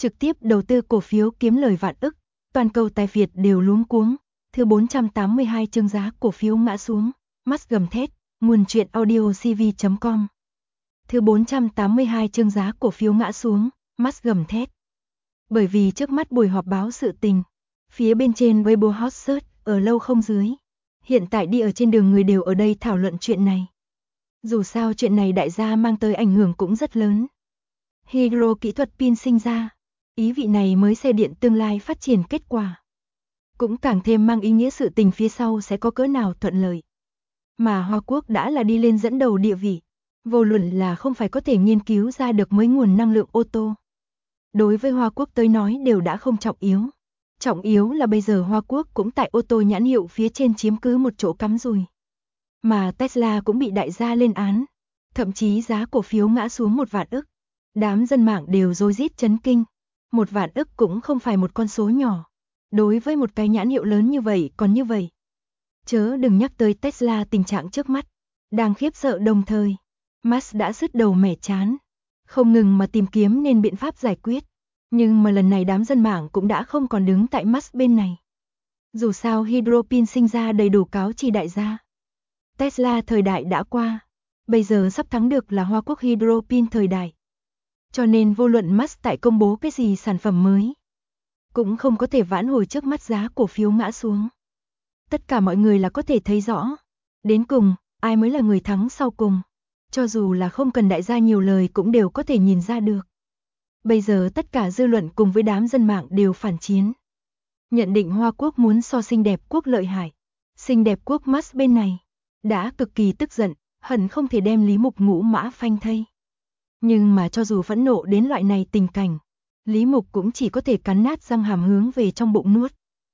trực tiếp đầu tư cổ phiếu kiếm lời vạn ức, toàn cầu tài phiệt đều luống cuống. Thứ 482 chương giá cổ phiếu ngã xuống, Musk gầm thét, nguồn truyện audio cv.com. Thứ 482 chương giá cổ phiếu ngã xuống, Musk gầm thét. Bởi vì trước mắt buổi họp báo sự tình, phía bên trên Weibo Hot Search ở lâu không dưới. Hiện tại đi ở trên đường người đều ở đây thảo luận chuyện này. Dù sao chuyện này đại gia mang tới ảnh hưởng cũng rất lớn. Hydro kỹ thuật pin sinh ra, ý vị này mới xe điện tương lai phát triển kết quả. Cũng càng thêm mang ý nghĩa sự tình phía sau sẽ có cỡ nào thuận lợi. Mà Hoa Quốc đã là đi lên dẫn đầu địa vị, vô luận là không phải có thể nghiên cứu ra được mấy nguồn năng lượng ô tô. Đối với Hoa Quốc tới nói đều đã không trọng yếu. Trọng yếu là bây giờ Hoa Quốc cũng tại ô tô nhãn hiệu phía trên chiếm cứ một chỗ cắm rùi. Mà Tesla cũng bị đại gia lên án, thậm chí giá cổ phiếu ngã xuống 1 vạn ức. Đám dân mạng đều rối rít chấn kinh. 1 vạn ức cũng không phải một con số nhỏ. Đối với một cái nhãn hiệu lớn như vậy còn như vậy. Chớ đừng nhắc tới Tesla tình trạng trước mắt. Đang khiếp sợ đồng thời. Musk đã sứt đầu mẻ chán. Không ngừng mà tìm kiếm nên biện pháp giải quyết. Nhưng mà lần này đám dân mạng cũng đã không còn đứng tại Musk bên này. Dù sao Hydro pin sinh ra đầy đủ cáo chỉ đại gia. Tesla thời đại đã qua. Bây giờ sắp thắng được là Hoa Quốc Hydro pin thời đại. Cho nên vô luận Musk tại công bố cái gì sản phẩm mới, cũng không có thể vãn hồi trước mắt giá cổ phiếu ngã xuống. Tất cả mọi người là có thể thấy rõ. Đến cùng, ai mới là người thắng sau cùng. Cho dù là không cần đại gia nhiều lời cũng đều có thể nhìn ra được. Bây giờ tất cả dư luận cùng với đám dân mạng đều phản chiến. Nhận định Hoa Quốc muốn so xinh đẹp quốc lợi hại. Xinh đẹp quốc Musk bên này đã cực kỳ tức giận, hận không thể đem Lý Mục ngũ mã phanh thây. Nhưng mà cho dù phẫn nộ đến loại này tình cảnh, Lý Mục cũng chỉ có thể cắn nát răng hàm hướng về trong bụng nuốt.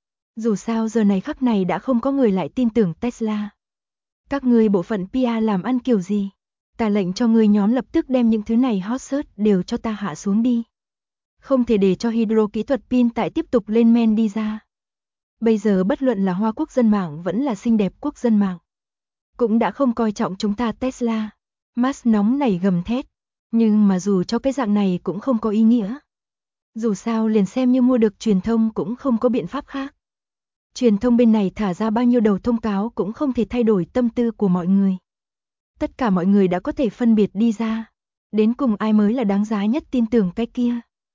Dù sao giờ này khắc này đã không có người lại tin tưởng Tesla. Các ngươi bộ phận PR làm ăn kiểu gì? Ta lệnh cho ngươi nhóm lập tức đem những thứ này hot search đều cho ta hạ xuống đi. Không thể để cho Hydro kỹ thuật pin tại tiếp tục lên men đi ra. Bây giờ bất luận là Hoa Quốc dân mạng vẫn là xinh đẹp quốc dân mạng, cũng đã không coi trọng chúng ta Tesla. Musk nóng nảy gầm thét. Nhưng mà dù cho cái dạng này cũng không có ý nghĩa. Dù sao liền xem như mua được truyền thông cũng không có biện pháp khác. Truyền thông bên này thả ra bao nhiêu đầu thông cáo cũng không thể thay đổi tâm tư của mọi người. Tất cả mọi người đã có thể phân biệt đi ra. Đến cùng ai mới là đáng giá nhất tin tưởng cái kia.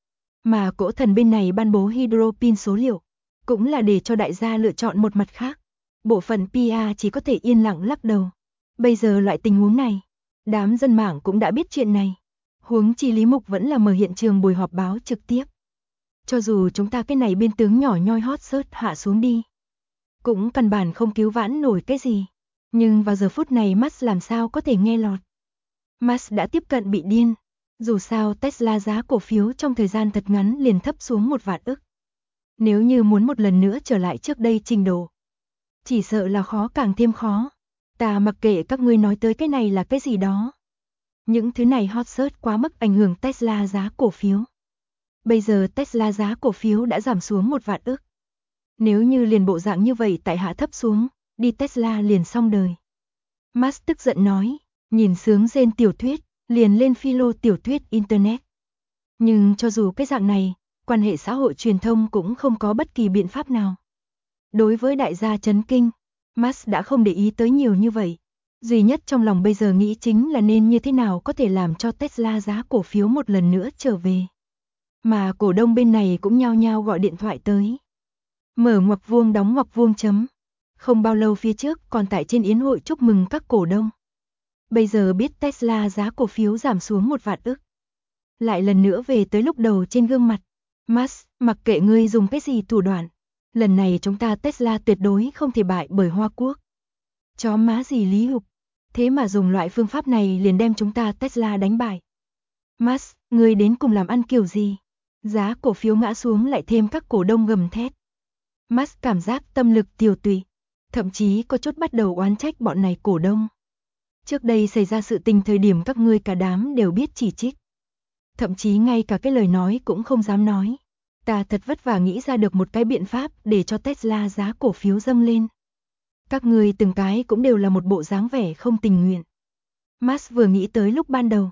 Mà cỗ thần bên này ban bố Hydro pin số liệu, cũng là để cho đại gia lựa chọn một mặt khác. Bộ phận PR chỉ có thể yên lặng lắc đầu. Bây giờ loại tình huống này, đám dân mạng cũng đã biết chuyện này. Huống chi Lý Mục vẫn là mở hiện trường buổi họp báo trực tiếp. Cho dù chúng ta cái này biên tướng nhỏ nhoi hot search hạ xuống đi, cũng căn bản không cứu vãn nổi cái gì. Nhưng vào giờ phút này Musk làm sao có thể nghe lọt. Musk đã tiếp cận bị điên. Dù sao Tesla giá cổ phiếu trong thời gian thật ngắn liền thấp xuống 1 vạn ức. Nếu như muốn một lần nữa trở lại trước đây trình độ, chỉ sợ là khó càng thêm khó. Ta mặc kệ các ngươi nói tới cái này là cái gì đó. Những thứ này hot search quá mức ảnh hưởng Tesla giá cổ phiếu. Bây giờ Tesla giá cổ phiếu đã giảm xuống 1 vạn ức. Nếu như liền bộ dạng như vậy tại hạ thấp xuống, đi Tesla liền xong đời. Musk tức giận nói, nhìn sướng rên tiểu thuyết, liền lên philo tiểu thuyết Internet. Nhưng cho dù cái dạng này, quan hệ xã hội truyền thông cũng không có bất kỳ biện pháp nào. Đối với đại gia chấn kinh, Musk đã không để ý tới nhiều như vậy. Duy nhất trong lòng bây giờ nghĩ chính là nên như thế nào có thể làm cho Tesla giá cổ phiếu một lần nữa trở về. Mà cổ đông bên này cũng nhao nhao gọi điện thoại tới. Mở ngoặc vuông đóng ngoặc vuông chấm. Không bao lâu phía trước còn tại trên yến hội chúc mừng các cổ đông. Bây giờ biết Tesla giá cổ phiếu giảm xuống 1 vạn ức. Lại lần nữa về tới lúc đầu trên gương mặt. Musk, mặc kệ ngươi dùng cái gì thủ đoạn. Lần này chúng ta Tesla tuyệt đối không thể bại bởi Hoa Quốc. Chó má gì Lý Hục. Thế mà dùng loại phương pháp này liền đem chúng ta Tesla đánh bại. Musk, ngươi đến cùng làm ăn kiểu gì? Giá cổ phiếu ngã xuống lại thêm các cổ đông gầm thét. Musk cảm giác tâm lực tiều tụy. Thậm chí có chút bắt đầu oán trách bọn này cổ đông. Trước đây xảy ra sự tình thời điểm các ngươi cả đám đều biết chỉ trích. Thậm chí ngay cả cái lời nói cũng không dám nói. Ta thật vất vả nghĩ ra được một cái biện pháp để cho Tesla giá cổ phiếu dâng lên. Các ngươi từng cái cũng đều là một bộ dáng vẻ không tình nguyện. Musk vừa nghĩ tới lúc ban đầu,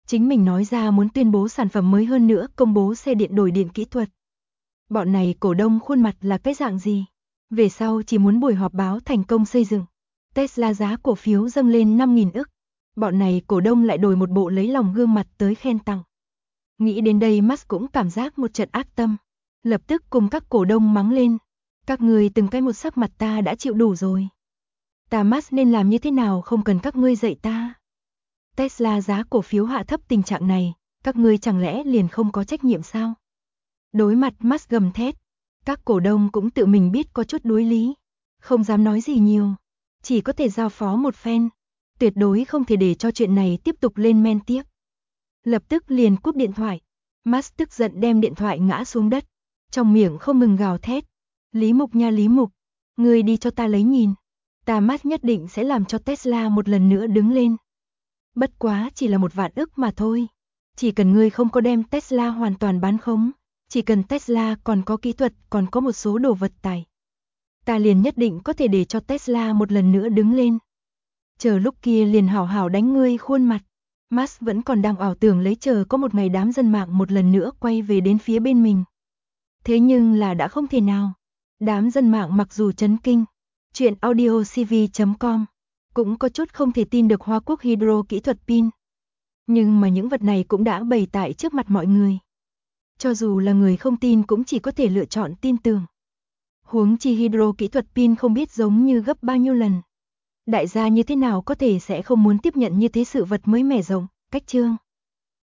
Chính mình nói ra muốn tuyên bố sản phẩm mới hơn nữa, công bố xe điện đổi điện kỹ thuật. Bọn này cổ đông khuôn mặt là cái dạng gì? Về sau chỉ muốn buổi họp báo thành công xây dựng. Tesla giá cổ phiếu dâng lên 5.000 ức. Bọn này cổ đông lại đổi một bộ lấy lòng gương mặt tới khen tặng. Nghĩ đến đây Musk cũng cảm giác một trận ác tâm. Lập tức cùng các cổ đông mắng lên. Các người từng cái một sắc mặt ta đã chịu đủ rồi. Ta Musk nên làm như thế nào không cần các ngươi dạy ta. Tesla giá cổ phiếu hạ thấp tình trạng này, các ngươi chẳng lẽ liền không có trách nhiệm sao? Đối mặt Musk gầm thét, các cổ đông cũng tự mình biết có chút đối lý, không dám nói gì nhiều, chỉ có thể giao phó một phen, tuyệt đối không thể để cho chuyện này tiếp tục lên men tiếp. Lập tức liền cúp điện thoại, Musk tức giận đem điện thoại ngã xuống đất, trong miệng không ngừng gào thét, Lý Mục nha Lý Mục, ngươi đi cho ta lấy nhìn, ta Musk nhất định sẽ làm cho Tesla một lần nữa đứng lên. Bất quá chỉ là 1 vạn ức mà thôi, chỉ cần ngươi không có đem Tesla hoàn toàn bán khống, chỉ cần Tesla còn có kỹ thuật, còn có một số đồ vật tài, ta liền nhất định có thể để cho Tesla một lần nữa đứng lên. Chờ lúc kia liền hảo hảo đánh ngươi khuôn mặt. Musk vẫn còn đang ảo tưởng lấy chờ có một ngày đám dân mạng một lần nữa quay về đến phía bên mình. Thế nhưng là đã không thể nào. Đám dân mạng mặc dù chấn kinh, chuyện audiocv.com cũng có chút không thể tin được Hoa Quốc Hydro kỹ thuật pin. Nhưng mà những vật này cũng đã bày tại trước mặt mọi người. Cho dù là người không tin cũng chỉ có thể lựa chọn tin tưởng. Huống chi Hydro kỹ thuật pin không biết giống như gấp bao nhiêu lần. Đại gia như thế nào có thể sẽ không muốn tiếp nhận như thế sự vật mới mẻ rộng, cách chương.